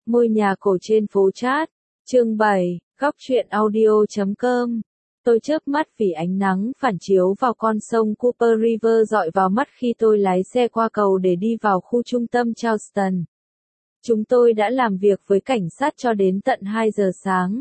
Ngôi nhà cổ trên phố Chat, chương 7, góc truyện audio.com. Tôi chớp mắt vì ánh nắng phản chiếu vào con sông Cooper River dọi vào mắt khi tôi lái xe qua cầu để đi vào khu trung tâm Charleston. Chúng tôi đã làm việc với cảnh sát cho đến tận 2 giờ sáng.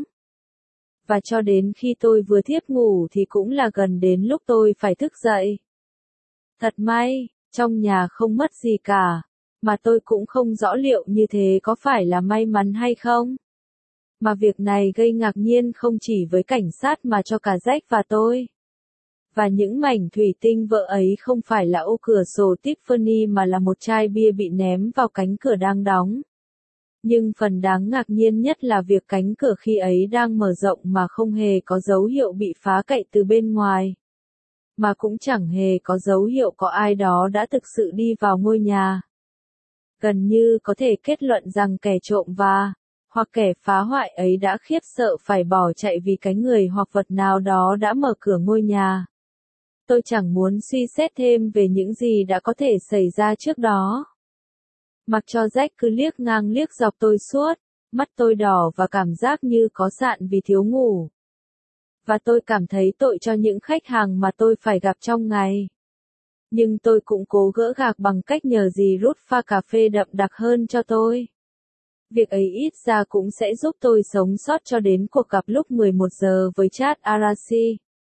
Và cho đến khi tôi vừa thiếp ngủ thì cũng là gần đến lúc tôi phải thức dậy. Thật may, trong nhà không mất gì cả, mà tôi cũng không rõ liệu như thế có phải là may mắn hay không. Mà việc này gây ngạc nhiên không chỉ với cảnh sát mà cho cả Jack và tôi. Và những mảnh thủy tinh vỡ ấy không phải là ô cửa sổ Tiffany mà là một chai bia bị ném vào cánh cửa đang đóng. Nhưng phần đáng ngạc nhiên nhất là việc cánh cửa khi ấy đang mở rộng mà không hề có dấu hiệu bị phá cậy từ bên ngoài. Mà cũng chẳng hề có dấu hiệu có ai đó đã thực sự đi vào ngôi nhà. Gần như có thể kết luận rằng kẻ trộm hoặc kẻ phá hoại ấy đã khiếp sợ phải bỏ chạy vì cái người hoặc vật nào đó đã mở cửa ngôi nhà. Tôi chẳng muốn suy xét thêm về những gì đã có thể xảy ra trước đó. Mặc cho Jack cứ liếc ngang liếc dọc tôi suốt, mắt tôi đỏ và cảm giác như có sạn vì thiếu ngủ. Và tôi cảm thấy tội cho những khách hàng mà tôi phải gặp trong ngày. Nhưng tôi cũng cố gỡ gạc bằng cách nhờ dì Ruth pha cà phê đậm đặc hơn cho tôi. Việc ấy ít ra cũng sẽ giúp tôi sống sót cho đến cuộc gặp lúc 11 giờ với Chad Arasi.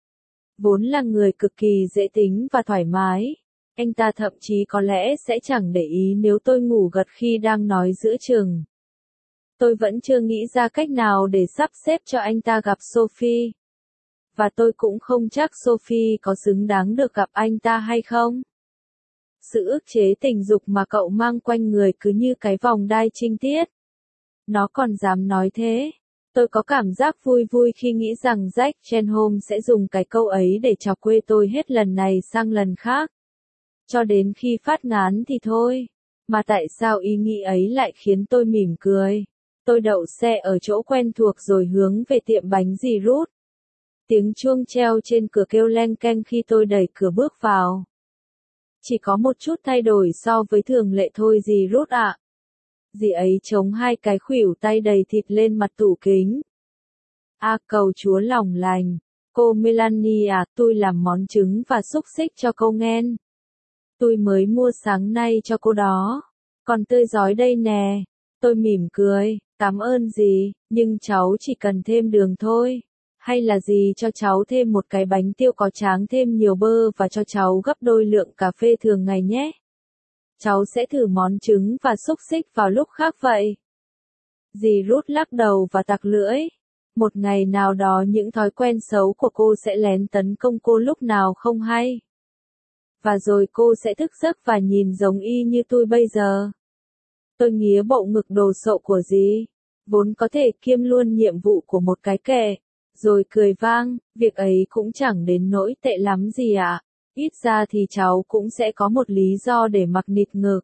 Vốn là người cực kỳ dễ tính và thoải mái, anh ta thậm chí có lẽ sẽ chẳng để ý nếu tôi ngủ gật khi đang nói giữa chừng. Tôi vẫn chưa nghĩ ra cách nào để sắp xếp cho anh ta gặp Sophie. Và tôi cũng không chắc Sophie có xứng đáng được gặp anh ta hay không. Sự ức chế tình dục mà cậu mang quanh người cứ như cái vòng đai trinh tiết. Nó còn dám nói thế. Tôi có cảm giác vui vui khi nghĩ rằng Jack Chenholm sẽ dùng cái câu ấy để chọc quê tôi hết lần này sang lần khác. Cho đến khi phát ngán thì thôi. Mà tại sao ý nghĩ ấy lại khiến tôi mỉm cười? Tôi đậu xe ở chỗ quen thuộc rồi hướng về tiệm bánh dì Ruth. Tiếng chuông treo trên cửa kêu leng keng khi tôi đẩy cửa bước vào. Chỉ có một chút thay đổi so với thường lệ thôi dì Ruth ạ. Dì ấy chống hai cái khuỷu tay đầy thịt lên mặt tủ kính. Cầu Chúa lòng lành. Cô Melania, tôi làm món trứng và xúc xích cho cô nghen. Tôi mới mua sáng nay cho cô đó. Còn tươi rói đây nè. Tôi mỉm cười, cảm ơn dì, nhưng cháu chỉ cần thêm đường thôi. Hay là dì cho cháu thêm một cái bánh tiêu có tráng thêm nhiều bơ và cho cháu gấp đôi lượng cà phê thường ngày nhé. Cháu sẽ thử món trứng và xúc xích vào lúc khác vậy. Dì Ruth lắc đầu và tặc lưỡi. Một ngày nào đó những thói quen xấu của cô sẽ lén tấn công cô lúc nào không hay. Và rồi cô sẽ thức giấc và nhìn giống y như tôi bây giờ. Tôi nghía bộ ngực đồ sộ của dì, vốn có thể kiêm luôn nhiệm vụ của một cái kệ. Rồi cười vang, việc ấy cũng chẳng đến nỗi tệ lắm gì ạ. Ít ra thì cháu cũng sẽ có một lý do để mặc nịt ngực.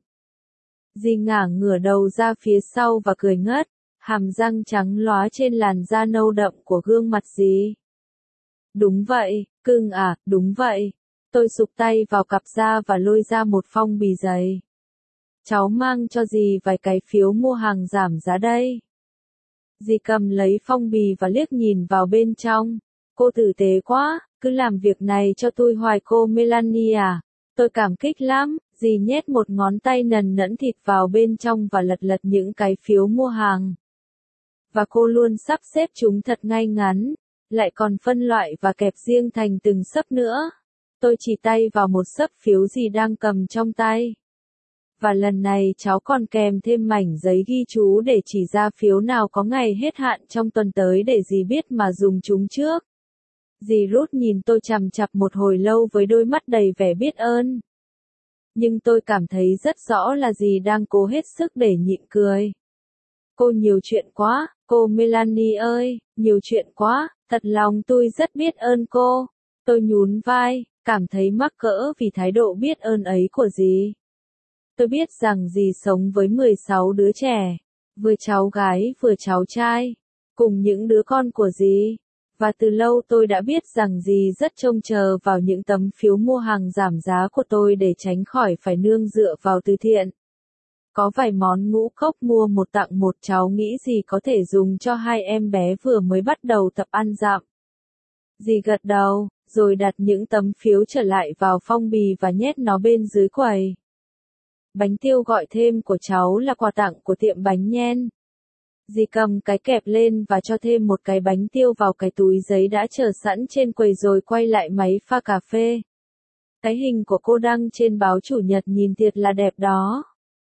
Dì ngả ngửa đầu ra phía sau và cười ngất, hàm răng trắng lóa trên làn da nâu đậm của gương mặt dì. Đúng vậy, cưng à, đúng vậy. Tôi sụp tay vào cặp da và lôi ra một phong bì dày. Cháu mang cho dì vài cái phiếu mua hàng giảm giá đây. Dì cầm lấy phong bì và liếc nhìn vào bên trong. Cô tử tế quá, cứ làm việc này cho tôi hoài cô Melania. Tôi cảm kích lắm. Dì nhét một ngón tay nần nẫn thịt vào bên trong và lật lật những cái phiếu mua hàng. Và cô luôn sắp xếp chúng thật ngay ngắn, lại còn phân loại và kẹp riêng thành từng xấp nữa. Tôi chỉ tay vào một xấp phiếu dì đang cầm trong tay. Và lần này cháu còn kèm thêm mảnh giấy ghi chú để chỉ ra phiếu nào có ngày hết hạn trong tuần tới để dì biết mà dùng chúng trước. Dì Ruth nhìn tôi chằm chằm một hồi lâu với đôi mắt đầy vẻ biết ơn. Nhưng tôi cảm thấy rất rõ là dì đang cố hết sức để nhịn cười. Cô nhiều chuyện quá, cô Melanie ơi, nhiều chuyện quá, thật lòng tôi rất biết ơn cô. Tôi nhún vai, cảm thấy mắc cỡ vì thái độ biết ơn ấy của dì. Tôi biết rằng dì sống với 16 đứa trẻ, vừa cháu gái vừa cháu trai, cùng những đứa con của dì. Và từ lâu tôi đã biết rằng dì rất trông chờ vào những tấm phiếu mua hàng giảm giá của tôi để tránh khỏi phải nương dựa vào từ thiện. Có vài món ngũ cốc mua một tặng một, cháu nghĩ gì có thể dùng cho hai em bé vừa mới bắt đầu tập ăn dặm. Dì gật đầu, rồi đặt những tấm phiếu trở lại vào phong bì và nhét nó bên dưới quầy. Bánh tiêu gọi thêm của cháu là quà tặng của tiệm bánh nhen. Dì cầm cái kẹp lên và cho thêm một cái bánh tiêu vào cái túi giấy đã chờ sẵn trên quầy rồi quay lại máy pha cà phê. Cái hình của cô đăng trên báo Chủ nhật nhìn thiệt là đẹp đó.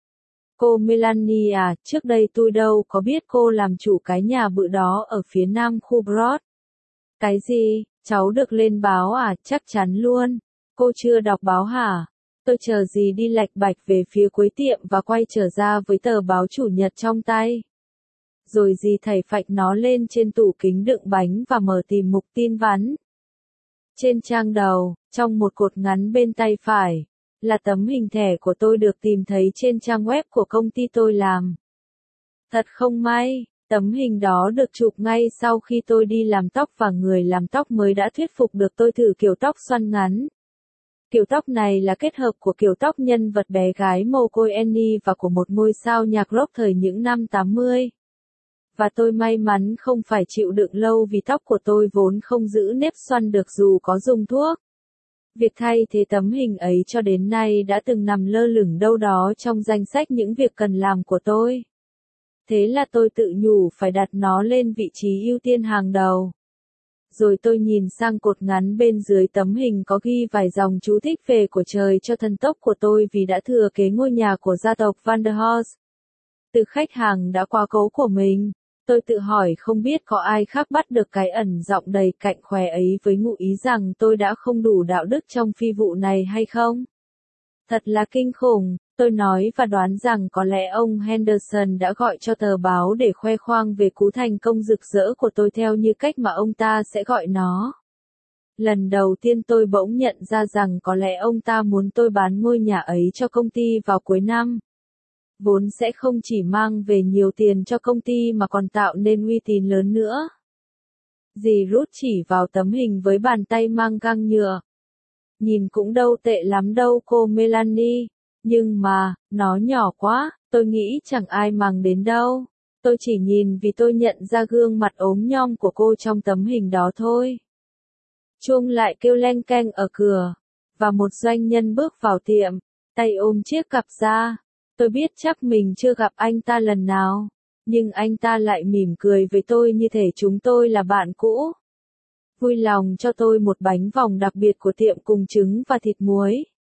Cô Melanie à, trước đây tôi đâu có biết cô làm chủ cái nhà bự đó ở phía nam khu Broad. Cái gì, cháu được lên báo à, chắc chắn luôn. Cô chưa đọc báo hả? Tôi chờ dì đi lạch bạch về phía cuối tiệm và quay trở ra với tờ báo Chủ nhật trong tay. Rồi dì thảy phạch nó lên trên tủ kính đựng bánh và mở tìm mục tin vắn. Trên trang đầu, trong một cột ngắn bên tay phải, là tấm hình thẻ của tôi được tìm thấy trên trang web của công ty tôi làm. Thật không may, tấm hình đó được chụp ngay sau khi tôi đi làm tóc và người làm tóc mới đã thuyết phục được tôi thử kiểu tóc xoăn ngắn. Kiểu tóc này là kết hợp của kiểu tóc nhân vật bé gái mồ côi Annie và của một ngôi sao nhạc rock thời những năm 80. Và tôi may mắn không phải chịu đựng lâu vì tóc của tôi vốn không giữ nếp xoăn được dù có dùng thuốc. Việc thay thế tấm hình ấy cho đến nay đã từng nằm lơ lửng đâu đó trong danh sách những việc cần làm của tôi. Thế là tôi tự nhủ phải đặt nó lên vị trí ưu tiên hàng đầu. Rồi tôi nhìn sang cột ngắn bên dưới tấm hình có ghi vài dòng chú thích về của trời cho thần tốc của tôi vì đã thừa kế ngôi nhà của gia tộc Van der Horst. Từ khách hàng đã quá cố của mình, tôi tự hỏi không biết có ai khác bắt được cái ẩn giọng đầy cạnh khóe ấy với ngụ ý rằng tôi đã không đủ đạo đức trong phi vụ này hay không? Thật là kinh khủng, tôi nói và đoán rằng có lẽ ông Henderson đã gọi cho tờ báo để khoe khoang về cú thành công rực rỡ của tôi theo như cách mà ông ta sẽ gọi nó. Lần đầu tiên tôi bỗng nhận ra rằng có lẽ ông ta muốn tôi bán ngôi nhà ấy cho công ty vào cuối năm. Vốn sẽ không chỉ mang về nhiều tiền cho công ty mà còn tạo nên uy tín lớn nữa. Dì Ruth chỉ vào tấm hình với bàn tay mang găng nhựa. Nhìn cũng đâu tệ lắm đâu cô Melanie, nhưng mà, nó nhỏ quá, tôi nghĩ chẳng ai mang đến đâu. Tôi chỉ nhìn vì tôi nhận ra gương mặt ốm nhom của cô trong tấm hình đó thôi. Chuông lại kêu leng keng ở cửa, và một doanh nhân bước vào tiệm, tay ôm chiếc cặp ra. Tôi biết chắc mình chưa gặp anh ta lần nào, nhưng anh ta lại mỉm cười với tôi như thể chúng tôi là bạn cũ. Vui lòng cho tôi một bánh vòng đặc biệt của tiệm cùng trứng và thịt muối.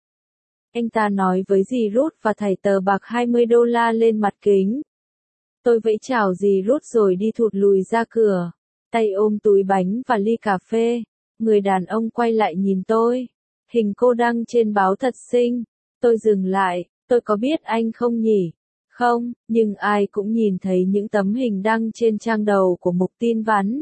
Anh ta nói với dì Ruth và thảy tờ bạc $20 lên mặt kính. Tôi vẫy chào dì Ruth rồi đi thụt lùi ra cửa, tay ôm túi bánh và ly cà phê. Người đàn ông quay lại nhìn tôi. Hình cô đăng trên báo thật xinh. Tôi dừng lại, tôi có biết anh không nhỉ? Không, nhưng ai cũng nhìn thấy những tấm hình đăng trên trang đầu của mục tin vắn.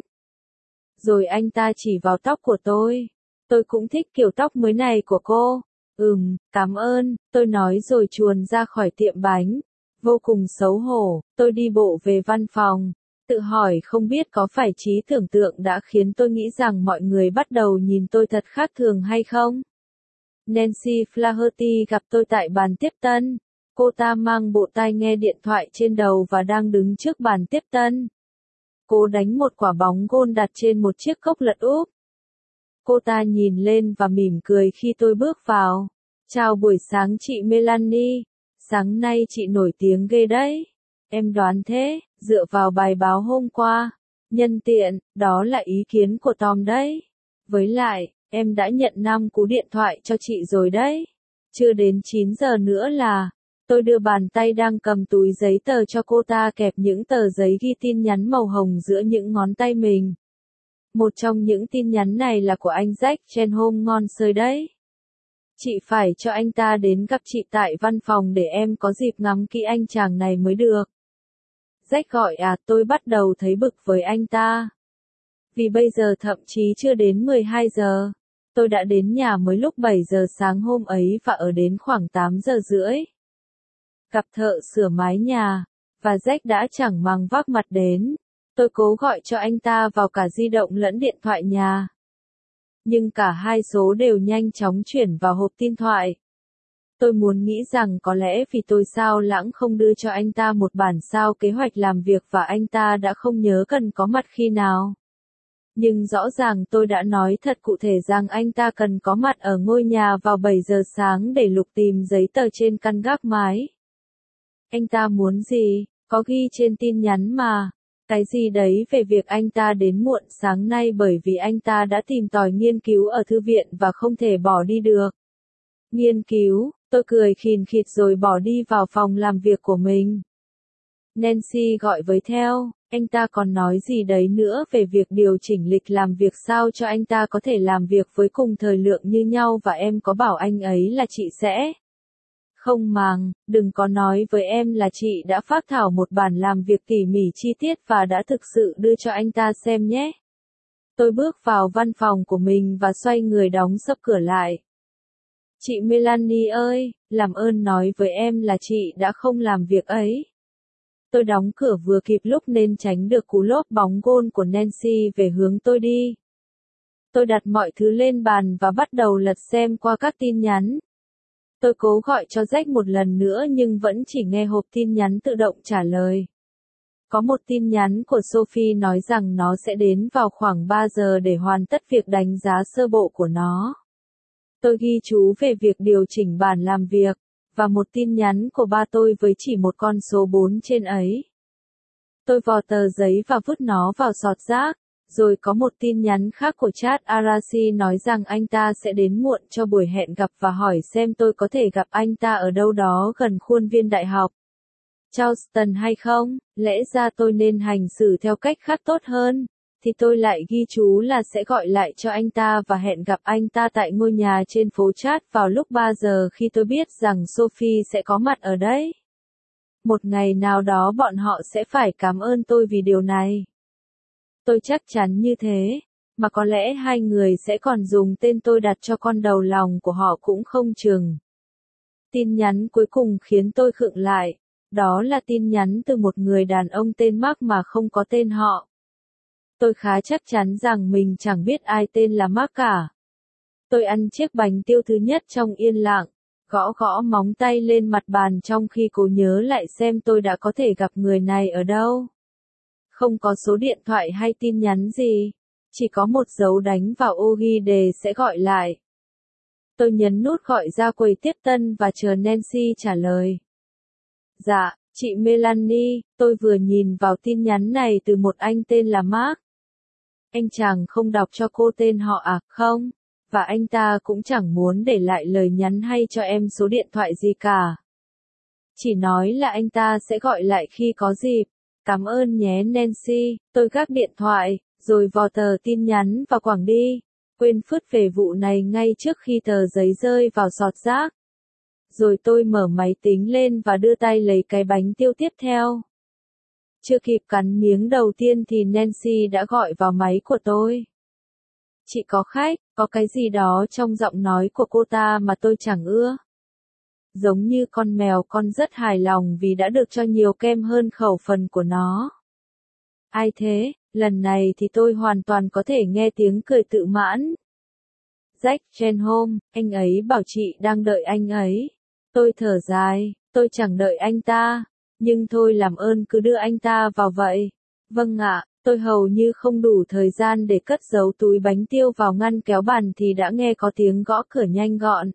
Rồi anh ta chỉ vào tóc của tôi. Tôi cũng thích kiểu tóc mới này của cô. Cảm ơn, tôi nói rồi chuồn ra khỏi tiệm bánh. Vô cùng xấu hổ, tôi đi bộ về văn phòng. Tự hỏi không biết có phải trí tưởng tượng đã khiến tôi nghĩ rằng mọi người bắt đầu nhìn tôi thật khác thường hay không? Nancy Flaherty gặp tôi tại bàn tiếp tân. Cô ta mang bộ tai nghe điện thoại trên đầu và đang đứng trước bàn tiếp tân. Cô đánh một quả bóng gôn đặt trên một chiếc cốc lật úp. Cô ta nhìn lên và mỉm cười khi tôi bước vào. Chào buổi sáng chị Melanie. Sáng nay chị nổi tiếng ghê đấy. Em đoán thế, dựa vào bài báo hôm qua. Nhân tiện, đó là ý kiến của Tom đấy. Với lại, em đã nhận 5 cú điện thoại cho chị rồi đấy. Chưa đến 9 giờ nữa là, tôi đưa bàn tay đang cầm túi giấy tờ cho cô ta kẹp những tờ giấy ghi tin nhắn màu hồng giữa những ngón tay mình. Một trong những tin nhắn này là của anh Jack Chenholm ngon sơi đấy. Chị phải cho anh ta đến gặp chị tại văn phòng để em có dịp ngắm kỹ anh chàng này mới được. Jack gọi à, tôi bắt đầu thấy bực với anh ta. Vì bây giờ thậm chí chưa đến 12 giờ. Tôi đã đến nhà mới lúc 7 giờ sáng hôm ấy và ở đến khoảng 8 giờ rưỡi. Gặp thợ sửa mái nhà, và Jack đã chẳng mang vác mặt đến. Tôi cố gọi cho anh ta vào cả di động lẫn điện thoại nhà. Nhưng cả hai số đều nhanh chóng chuyển vào hộp tin thoại. Tôi muốn nghĩ rằng có lẽ vì tôi sao lãng không đưa cho anh ta một bản sao kế hoạch làm việc và anh ta đã không nhớ cần có mặt khi nào. Nhưng rõ ràng tôi đã nói thật cụ thể rằng anh ta cần có mặt ở ngôi nhà vào 7 giờ sáng để lục tìm giấy tờ trên căn gác mái. Anh ta muốn gì? Có ghi trên tin nhắn mà. Cái gì đấy về việc anh ta đến muộn sáng nay bởi vì anh ta đã tìm tòi nghiên cứu ở thư viện và không thể bỏ đi được. Nghiên cứu, tôi cười khìn khịt rồi bỏ đi vào phòng làm việc của mình. Nancy gọi với theo, anh ta còn nói gì đấy nữa về việc điều chỉnh lịch làm việc sao cho anh ta có thể làm việc với cùng thời lượng như nhau và em có bảo anh ấy là chị sẽ. Không màng, đừng có nói với em là chị đã phác thảo một bản làm việc tỉ mỉ chi tiết và đã thực sự đưa cho anh ta xem nhé. Tôi bước vào văn phòng của mình và xoay người đóng sập cửa lại. Chị Melanie ơi, làm ơn nói với em là chị đã không làm việc ấy. Tôi đóng cửa vừa kịp lúc nên tránh được cú lốp bóng gôn của Nancy về hướng tôi đi. Tôi đặt mọi thứ lên bàn và bắt đầu lật xem qua các tin nhắn. Tôi cố gọi cho Jack một lần nữa nhưng vẫn chỉ nghe hộp tin nhắn tự động trả lời. Có một tin nhắn của Sophie nói rằng nó sẽ đến vào khoảng 3 giờ để hoàn tất việc đánh giá sơ bộ của nó. Tôi ghi chú về việc điều chỉnh bản làm việc, và một tin nhắn của ba tôi với chỉ một con số 4 trên ấy. Tôi vò tờ giấy và vứt nó vào sọt rác, rồi có một tin nhắn khác của Chad Arashi nói rằng anh ta sẽ đến muộn cho buổi hẹn gặp và hỏi xem tôi có thể gặp anh ta ở đâu đó gần khuôn viên đại học Charleston hay không. Lẽ ra tôi nên hành xử theo cách khác tốt hơn, thì tôi lại ghi chú là sẽ gọi lại cho anh ta và hẹn gặp anh ta tại ngôi nhà trên phố Chad vào lúc 3 giờ khi tôi biết rằng Sophie sẽ có mặt ở đấy. Một ngày nào đó bọn họ sẽ phải cảm ơn tôi vì điều này. Tôi chắc chắn như thế, mà có lẽ hai người sẽ còn dùng tên tôi đặt cho con đầu lòng của họ cũng không chừng. Tin nhắn cuối cùng khiến tôi khựng lại, đó là tin nhắn từ một người đàn ông tên Mark mà không có tên họ. Tôi khá chắc chắn rằng mình chẳng biết ai tên là Mark cả. Tôi ăn chiếc bánh tiêu thứ nhất trong yên lặng, gõ gõ móng tay lên mặt bàn trong khi cố nhớ lại xem tôi đã có thể gặp người này ở đâu. Không có số điện thoại hay tin nhắn gì, chỉ có một dấu đánh vào ô ghi đề sẽ gọi lại. Tôi nhấn nút gọi ra quầy tiếp tân và chờ Nancy trả lời. Dạ, chị Melanie, tôi vừa nhìn vào tin nhắn này từ một anh tên là Mark. Anh chàng không đọc cho cô tên họ à, không? Và anh ta cũng chẳng muốn để lại lời nhắn hay cho em số điện thoại gì cả. Chỉ nói là anh ta sẽ gọi lại khi có dịp. Cảm ơn nhé Nancy, tôi gác điện thoại, rồi vò tờ tin nhắn và quẳng đi. Quên phứt về vụ này ngay trước khi tờ giấy rơi vào sọt rác. Rồi tôi mở máy tính lên và đưa tay lấy cái bánh tiêu tiếp theo. Chưa kịp cắn miếng đầu tiên thì Nancy đã gọi vào máy của tôi. Chị có khách, có cái gì đó trong giọng nói của cô ta mà tôi chẳng ưa. Giống như con mèo con rất hài lòng vì đã được cho nhiều kem hơn khẩu phần của nó. Ai thế, lần này thì tôi hoàn toàn có thể nghe tiếng cười tự mãn. Jack Chenholm, anh ấy bảo chị đang đợi anh ấy. Tôi thở dài, tôi chẳng đợi anh ta, nhưng thôi làm ơn cứ đưa anh ta vào vậy. Vâng ạ, tôi hầu như không đủ thời gian để cất giấu túi bánh tiêu vào ngăn kéo bàn thì đã nghe có tiếng gõ cửa nhanh gọn.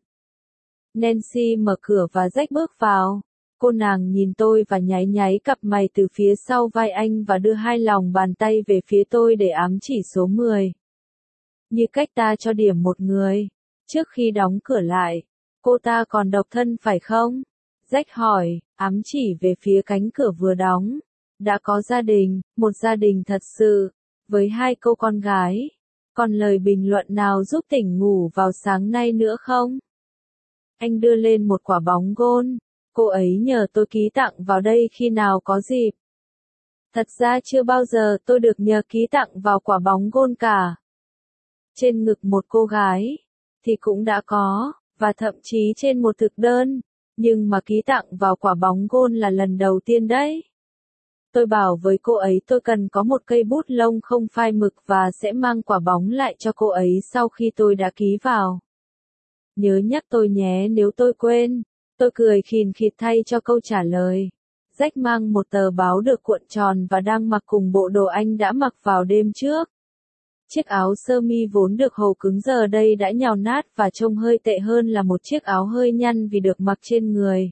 Nancy mở cửa và Jack bước vào. Cô nàng nhìn tôi và nháy nháy cặp mày từ phía sau vai anh và đưa hai lòng bàn tay về phía tôi để ám chỉ số 10. Như cách ta cho điểm một người. Trước khi đóng cửa lại, cô ta còn độc thân phải không? Jack hỏi, ám chỉ về phía cánh cửa vừa đóng. Đã có gia đình, một gia đình thật sự, với hai cô con gái. Còn lời bình luận nào giúp tỉnh ngủ vào sáng nay nữa không? Anh đưa lên một quả bóng gôn. Cô ấy nhờ tôi ký tặng vào đây khi nào có dịp. Thật ra chưa bao giờ tôi được nhờ ký tặng vào quả bóng gôn cả. Trên ngực một cô gái, thì cũng đã có, và thậm chí trên một thực đơn, nhưng mà ký tặng vào quả bóng gôn là lần đầu tiên đấy. Tôi bảo với cô ấy tôi cần có một cây bút lông không phai mực và sẽ mang quả bóng lại cho cô ấy sau khi tôi đã ký vào. Nhớ nhắc tôi nhé nếu tôi quên. Tôi cười khìn khịt thay cho câu trả lời. Jack mang một tờ báo được cuộn tròn và đang mặc cùng bộ đồ anh đã mặc vào đêm trước. Chiếc áo sơ mi vốn được hầu cứng giờ đây đã nhào nát và trông hơi tệ hơn là một chiếc áo hơi nhăn vì được mặc trên người.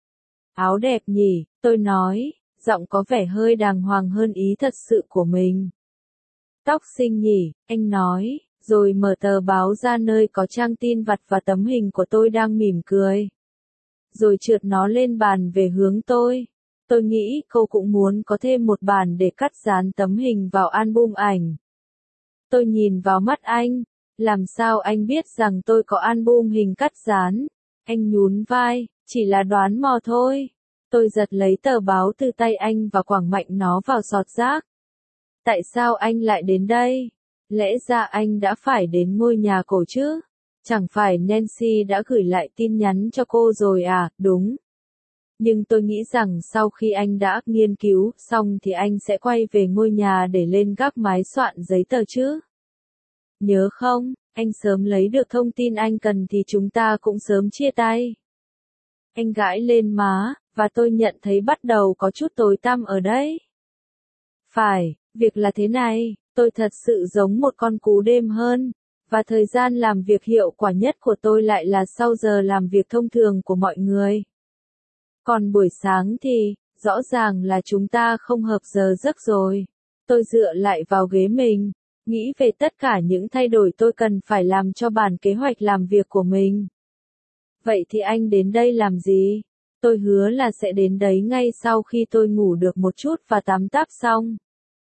Áo đẹp nhỉ, tôi nói, giọng có vẻ hơi đàng hoàng hơn ý thật sự của mình. Tóc xinh nhỉ, anh nói, rồi mở tờ báo ra nơi có trang tin vặt và tấm hình của tôi đang mỉm cười. Rồi trượt nó lên bàn về hướng tôi. Tôi nghĩ cô cũng muốn có thêm một bản để cắt dán tấm hình vào album ảnh. Tôi nhìn vào mắt anh, làm sao anh biết rằng tôi có album hình cắt dán? Anh nhún vai, chỉ là đoán mò thôi. Tôi giật lấy tờ báo từ tay anh và quẳng mạnh nó vào sọt rác. Tại sao anh lại đến đây? Lẽ ra anh đã phải đến ngôi nhà cổ chứ? Chẳng phải Nancy đã gửi lại tin nhắn cho cô rồi à? Đúng. Nhưng tôi nghĩ rằng sau khi anh đã nghiên cứu xong thì anh sẽ quay về ngôi nhà để lên gác mái soạn giấy tờ chứ. Nhớ không, anh sớm lấy được thông tin anh cần thì chúng ta cũng sớm chia tay. Anh gãi lên má, và tôi nhận thấy bắt đầu có chút tối tăm ở đấy. Phải, việc là thế này, tôi thật sự giống một con cú đêm hơn, và thời gian làm việc hiệu quả nhất của tôi lại là sau giờ làm việc thông thường của mọi người. Còn buổi sáng thì, rõ ràng là chúng ta không hợp giờ giấc rồi. Tôi dựa lại vào ghế mình, nghĩ về tất cả những thay đổi tôi cần phải làm cho bản kế hoạch làm việc của mình. Vậy thì anh đến đây làm gì? Tôi hứa là sẽ đến đấy ngay sau khi tôi ngủ được một chút và tắm táp xong.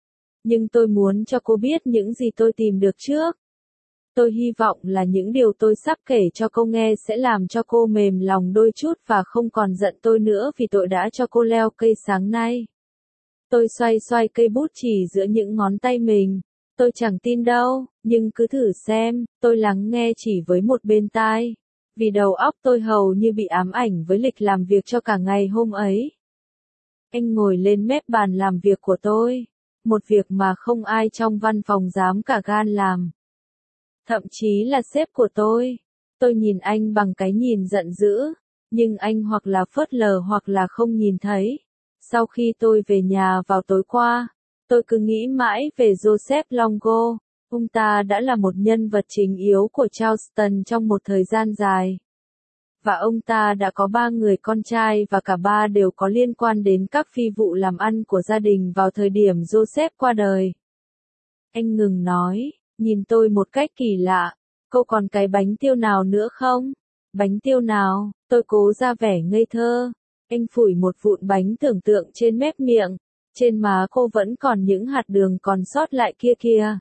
Nhưng tôi muốn cho cô biết những gì tôi tìm được trước. Tôi hy vọng là những điều tôi sắp kể cho cô nghe sẽ làm cho cô mềm lòng đôi chút và không còn giận tôi nữa vì tôi đã cho cô leo cây sáng nay. Tôi xoay xoay cây bút chì giữa những ngón tay mình. Tôi chẳng tin đâu, nhưng cứ thử xem, tôi lắng nghe chỉ với một bên tai. Vì đầu óc tôi hầu như bị ám ảnh với lịch làm việc cho cả ngày hôm ấy. Anh ngồi lên mép bàn làm việc của tôi. Một việc mà không ai trong văn phòng dám cả gan làm. Thậm chí là sếp của tôi. Tôi nhìn anh bằng cái nhìn giận dữ, nhưng anh hoặc là phớt lờ hoặc là không nhìn thấy. Sau khi tôi về nhà vào tối qua, tôi cứ nghĩ mãi về Joseph Longo. Ông ta đã là một nhân vật chính yếu của Charleston trong một thời gian dài. Và ông ta đã có 3 người con trai và cả 3 đều có liên quan đến các phi vụ làm ăn của gia đình vào thời điểm Joseph qua đời. Anh ngừng nói, nhìn tôi một cách kỳ lạ. Cô còn cái bánh tiêu nào nữa không? Bánh tiêu nào? Tôi cố ra vẻ ngây thơ. Anh phủi một vụn bánh tưởng tượng trên mép miệng. Trên má cô vẫn còn những hạt đường còn sót lại kia kìa.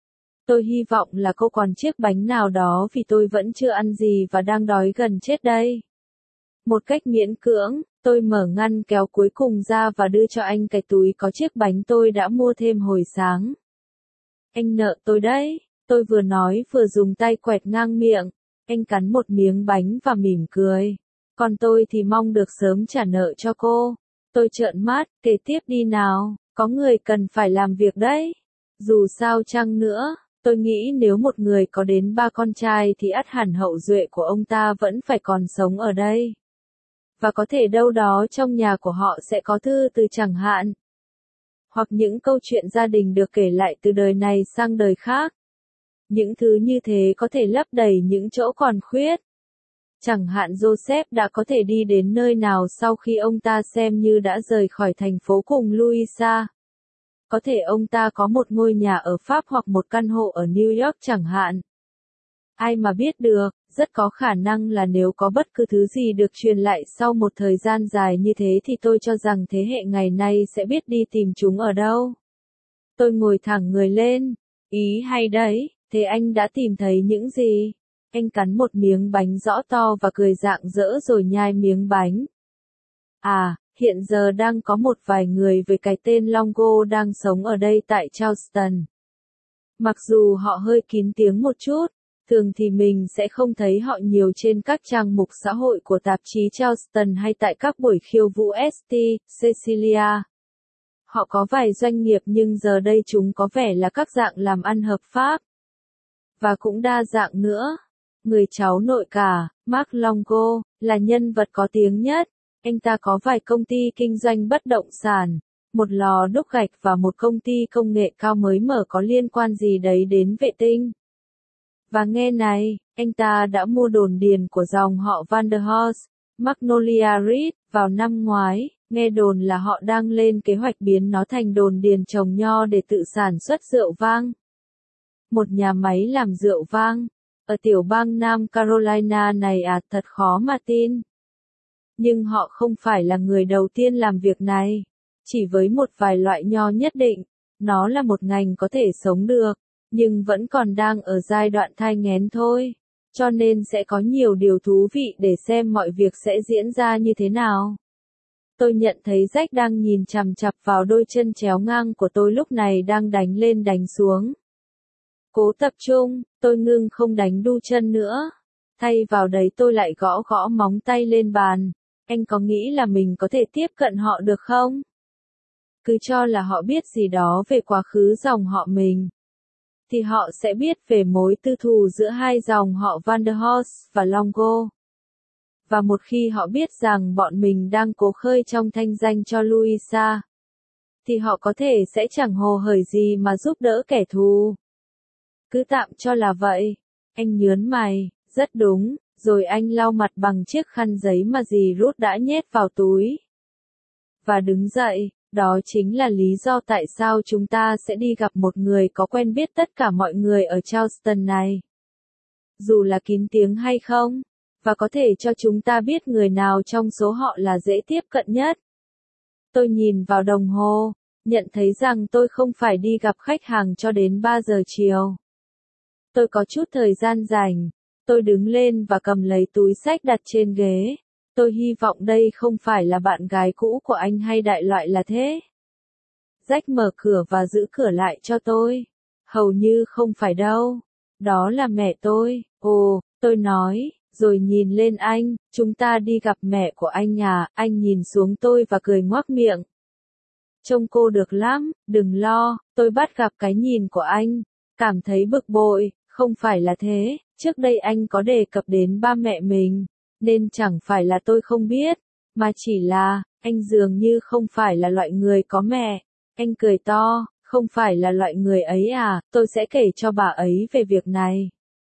Tôi hy vọng là cô còn chiếc bánh nào đó vì tôi vẫn chưa ăn gì và đang đói gần chết đây. Một cách miễn cưỡng, tôi mở ngăn kéo cuối cùng ra và đưa cho anh cái túi có chiếc bánh tôi đã mua thêm hồi sáng. Anh nợ tôi đấy, tôi vừa nói vừa dùng tay quẹt ngang miệng. Anh cắn một miếng bánh và mỉm cười. Còn tôi thì mong được sớm trả nợ cho cô. Tôi trợn mắt, kể tiếp đi nào, có người cần phải làm việc đấy. Dù sao chăng nữa, tôi nghĩ nếu một người có đến 3 con trai thì ắt hẳn hậu duệ của ông ta vẫn phải còn sống ở đây. Và có thể đâu đó trong nhà của họ sẽ có thư từ chẳng hạn. Hoặc những câu chuyện gia đình được kể lại từ đời này sang đời khác. Những thứ như thế có thể lấp đầy những chỗ còn khuyết. Chẳng hạn Joseph đã có thể đi đến nơi nào sau khi ông ta xem như đã rời khỏi thành phố cùng Louisa. Có thể ông ta có một ngôi nhà ở Pháp hoặc một căn hộ ở New York chẳng hạn. Ai mà biết được, rất có khả năng là nếu có bất cứ thứ gì được truyền lại sau một thời gian dài như thế thì tôi cho rằng thế hệ ngày nay sẽ biết đi tìm chúng ở đâu. Tôi ngồi thẳng người lên. Ý hay đấy, thế anh đã tìm thấy những gì? Anh cắn một miếng bánh rõ to và cười rạng rỡ rồi nhai miếng bánh. À, hiện giờ đang có một vài người với cái tên Longo đang sống ở đây tại Charleston. Mặc dù họ hơi kín tiếng một chút, thường thì mình sẽ không thấy họ nhiều trên các trang mục xã hội của tạp chí Charleston hay tại các buổi khiêu vũ St. Cecilia. Họ có vài doanh nghiệp nhưng giờ đây chúng có vẻ là các dạng làm ăn hợp pháp. Và cũng đa dạng nữa. Người cháu nội cả, Mark Longo, là nhân vật có tiếng nhất. Anh ta có vài công ty kinh doanh bất động sản, một lò đúc gạch và một công ty công nghệ cao mới mở có liên quan gì đấy đến vệ tinh. Và nghe này, anh ta đã mua đồn điền của dòng họ Vanderhorst, Magnolia Ridge, vào năm ngoái. Nghe đồn là họ đang lên kế hoạch biến nó thành đồn điền trồng nho để tự sản xuất rượu vang. Một nhà máy làm rượu vang ở tiểu bang Nam Carolina này à, thật khó mà tin. Nhưng họ không phải là người đầu tiên làm việc này. Chỉ với một vài loại nho nhất định, nó là một ngành có thể sống được, nhưng vẫn còn đang ở giai đoạn thai nghén thôi. Cho nên sẽ có nhiều điều thú vị để xem mọi việc sẽ diễn ra như thế nào. Tôi nhận thấy Jack đang nhìn chằm chằm vào đôi chân chéo ngang của tôi lúc này đang đánh lên đánh xuống. Cố tập trung, tôi ngưng không đánh đu chân nữa. Thay vào đấy tôi lại gõ gõ móng tay lên bàn. Anh có nghĩ là mình có thể tiếp cận họ được không? Cứ cho là họ biết gì đó về quá khứ dòng họ mình. Thì họ sẽ biết về mối tư thù giữa hai dòng họ Vanderhorst và Longo. Và một khi họ biết rằng bọn mình đang cố khơi trong thanh danh cho Louisa, thì họ có thể sẽ chẳng hồ hởi gì mà giúp đỡ kẻ thù. Cứ tạm cho là vậy. Anh nhớn mày, rất đúng, rồi anh lau mặt bằng chiếc khăn giấy mà dì Ruth đã nhét vào túi. Và đứng dậy, đó chính là lý do tại sao chúng ta sẽ đi gặp một người có quen biết tất cả mọi người ở Charleston này. Dù là kín tiếng hay không, và có thể cho chúng ta biết người nào trong số họ là dễ tiếp cận nhất. Tôi nhìn vào đồng hồ, nhận thấy rằng tôi không phải đi gặp khách hàng cho đến 3 giờ chiều. Tôi có chút thời gian rảnh. Tôi đứng lên và cầm lấy túi xách đặt trên ghế. Tôi hy vọng đây không phải là bạn gái cũ của anh hay đại loại là thế. Jack mở cửa và giữ cửa lại cho tôi. Hầu như không phải đâu. Đó là mẹ tôi. Ồ, tôi nói, rồi nhìn lên anh, chúng ta đi gặp mẹ của anh à, anh nhìn xuống tôi và cười ngoác miệng. Trông cô được lắm, đừng lo, tôi bắt gặp cái nhìn của anh. Cảm thấy bực bội, không phải là thế, trước đây anh có đề cập đến ba mẹ mình, nên chẳng phải là tôi không biết, mà chỉ là, anh dường như không phải là loại người có mẹ. Anh cười to, không phải là loại người ấy à, tôi sẽ kể cho bà ấy về việc này.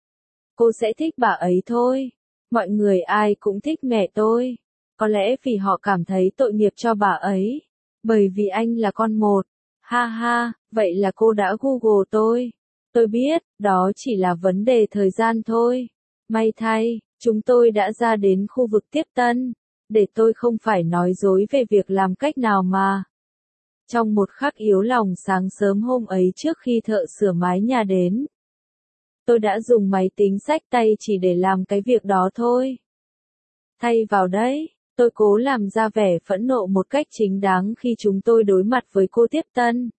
Cô sẽ thích bà ấy thôi. Mọi người ai cũng thích mẹ tôi. Có lẽ vì họ cảm thấy tội nghiệp cho bà ấy. Bởi vì anh là con một. Ha ha, vậy là cô đã Google tôi. Tôi biết, đó chỉ là vấn đề thời gian thôi. May thay, chúng tôi đã ra đến khu vực tiếp tân. Để tôi không phải nói dối về việc làm cách nào mà. Trong một khắc yếu lòng sáng sớm hôm ấy trước khi thợ sửa mái nhà đến, tôi đã dùng máy tính xách tay chỉ để làm cái việc đó thôi. Thay vào đấy, tôi cố làm ra vẻ phẫn nộ một cách chính đáng khi chúng tôi đối mặt với cô tiếp tân.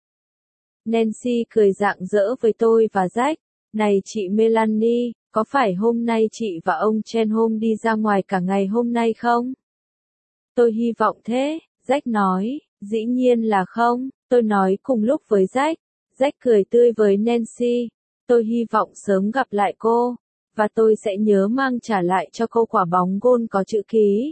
Nancy cười rạng rỡ với tôi và Jack. Này chị Melanie, có phải hôm nay chị và ông Chenholm đi ra ngoài cả ngày hôm nay không? Tôi hy vọng thế, Jack nói. Dĩ nhiên là không, tôi nói cùng lúc với Jack. Jack cười tươi với Nancy. Tôi hy vọng sớm gặp lại cô, và tôi sẽ nhớ mang trả lại cho cô quả bóng gôn có chữ ký.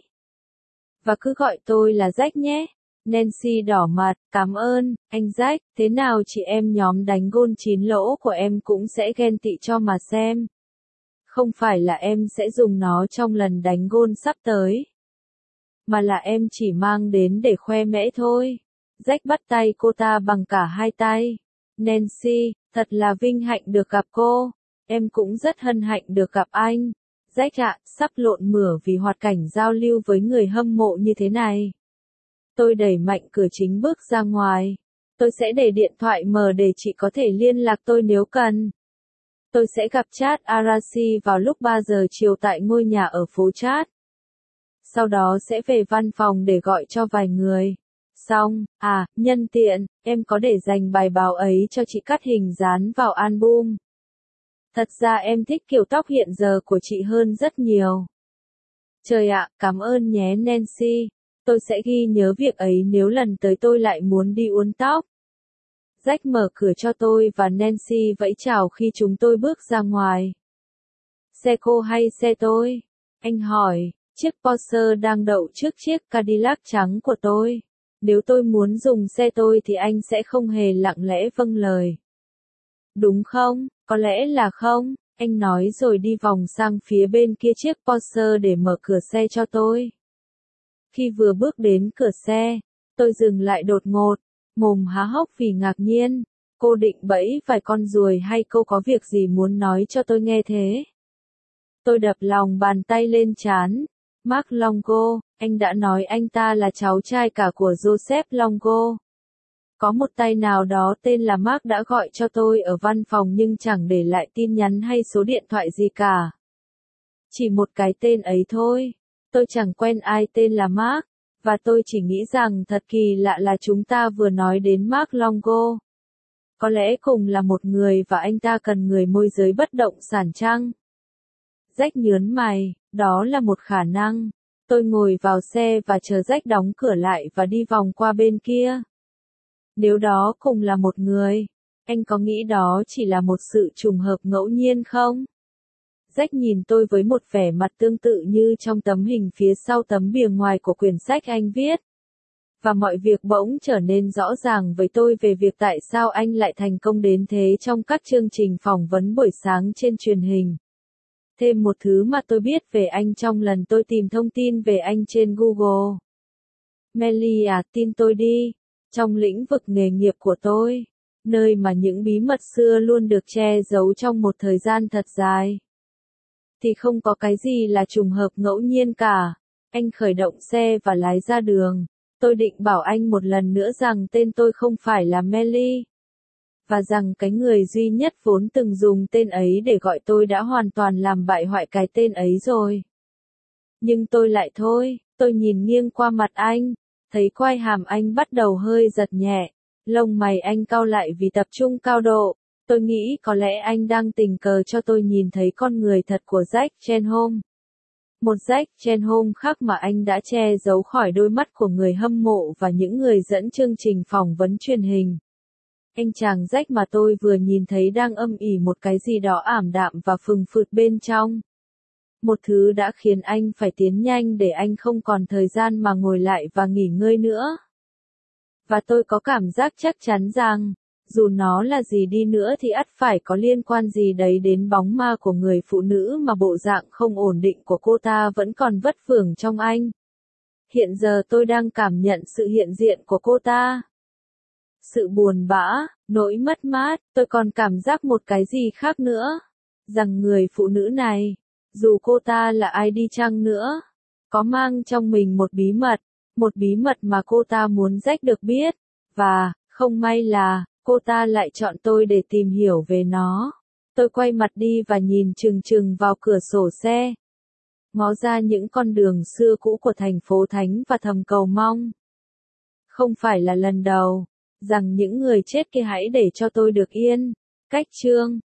Và cứ gọi tôi là Jack nhé. Nancy đỏ mặt, cảm ơn, anh Jack, thế nào chị em nhóm đánh gôn 9 lỗ của em cũng sẽ ghen tị cho mà xem. Không phải là em sẽ dùng nó trong lần đánh gôn sắp tới, mà là em chỉ mang đến để khoe mẽ thôi. Jack bắt tay cô ta bằng cả hai tay. Nancy, thật là vinh hạnh được gặp cô. Em cũng rất hân hạnh được gặp anh. Jack ạ, sắp lộn mửa vì hoạt cảnh giao lưu với người hâm mộ như thế này. Tôi đẩy mạnh cửa chính bước ra ngoài. Tôi sẽ để điện thoại mở để chị có thể liên lạc tôi nếu cần. Tôi sẽ gặp Chad Arashi vào lúc 3 giờ chiều tại ngôi nhà ở phố Chad. Sau đó sẽ về văn phòng để gọi cho vài người. Xong, nhân tiện, em có để dành bài báo ấy cho chị cắt hình dán vào album. Thật ra em thích kiểu tóc hiện giờ của chị hơn rất nhiều. Trời ạ, cảm ơn nhé Nancy. Tôi sẽ ghi nhớ việc ấy nếu lần tới tôi lại muốn đi uốn tóc. Jack mở cửa cho tôi và Nancy vẫy chào khi chúng tôi bước ra ngoài. Xe cô hay xe tôi? Anh hỏi, chiếc Porsche đang đậu trước chiếc Cadillac trắng của tôi. Nếu tôi muốn dùng xe tôi thì anh sẽ không hề lặng lẽ vâng lời. Đúng không? Có lẽ là không, anh nói rồi đi vòng sang phía bên kia chiếc Porsche để mở cửa xe cho tôi. Khi vừa bước đến cửa xe, tôi dừng lại đột ngột, mồm há hốc vì ngạc nhiên. Cô định bẫy vài con ruồi hay cô có việc gì muốn nói cho tôi nghe thế? Tôi đập lòng bàn tay lên trán. Mark Longo, anh đã nói anh ta là cháu trai cả của Joseph Longo. Có một tay nào đó tên là Mark đã gọi cho tôi ở văn phòng nhưng chẳng để lại tin nhắn hay số điện thoại gì cả. Chỉ một cái tên ấy thôi. Tôi chẳng quen ai tên là Mark, và tôi chỉ nghĩ rằng thật kỳ lạ là chúng ta vừa nói đến Mark Longo. Có lẽ cùng là một người và anh ta cần người môi giới bất động sản chăng? Jack nhớn mày, đó là một khả năng. Tôi ngồi vào xe và chờ Jack đóng cửa lại và đi vòng qua bên kia. Nếu đó cùng là một người, anh có nghĩ đó chỉ là một sự trùng hợp ngẫu nhiên không? Jack nhìn tôi với một vẻ mặt tương tự như trong tấm hình phía sau tấm bìa ngoài của quyển sách anh viết. Và mọi việc bỗng trở nên rõ ràng với tôi về việc tại sao anh lại thành công đến thế trong các chương trình phỏng vấn buổi sáng trên truyền hình. Thêm một thứ mà tôi biết về anh trong lần tôi tìm thông tin về anh trên Google. Melly à, tin tôi đi. Trong lĩnh vực nghề nghiệp của tôi, nơi mà những bí mật xưa luôn được che giấu trong một thời gian thật dài, thì không có cái gì là trùng hợp ngẫu nhiên cả. Anh khởi động xe và lái ra đường. Tôi định bảo anh một lần nữa rằng tên tôi không phải là Melly. Và rằng cái người duy nhất vốn từng dùng tên ấy để gọi tôi đã hoàn toàn làm bại hoại cái tên ấy rồi. Nhưng tôi lại thôi, tôi nhìn nghiêng qua mặt anh, thấy quai hàm anh bắt đầu hơi giật nhẹ, lông mày anh cau lại vì tập trung cao độ. Tôi nghĩ có lẽ anh đang tình cờ cho tôi nhìn thấy con người thật của Jack Chenholm. Một Jack Chenholm khác mà anh đã che giấu khỏi đôi mắt của người hâm mộ và những người dẫn chương trình phỏng vấn truyền hình. Anh chàng Jack mà tôi vừa nhìn thấy đang âm ỉ một cái gì đó ảm đạm và phừng phụt bên trong. Một thứ đã khiến anh phải tiến nhanh để anh không còn thời gian mà ngồi lại và nghỉ ngơi nữa. Và tôi có cảm giác chắc chắn rằng, dù nó là gì đi nữa thì ắt phải có liên quan gì đấy đến bóng ma của người phụ nữ mà bộ dạng không ổn định của cô ta vẫn còn vất vưởng trong anh. Hiện giờ tôi đang cảm nhận sự hiện diện của cô ta. Sự buồn bã, nỗi mất mát, tôi còn cảm giác một cái gì khác nữa. Rằng người phụ nữ này, dù cô ta là ai đi chăng nữa, có mang trong mình một bí mật mà cô ta muốn Jack được biết, và, không may là, cô ta lại chọn tôi để tìm hiểu về nó. Tôi quay mặt đi và nhìn chừng chừng vào cửa sổ xe. Ngó ra những con đường xưa cũ của thành phố Thánh và thầm cầu mong. Không phải là lần đầu, rằng những người chết kia hãy để cho tôi được yên. Cách chương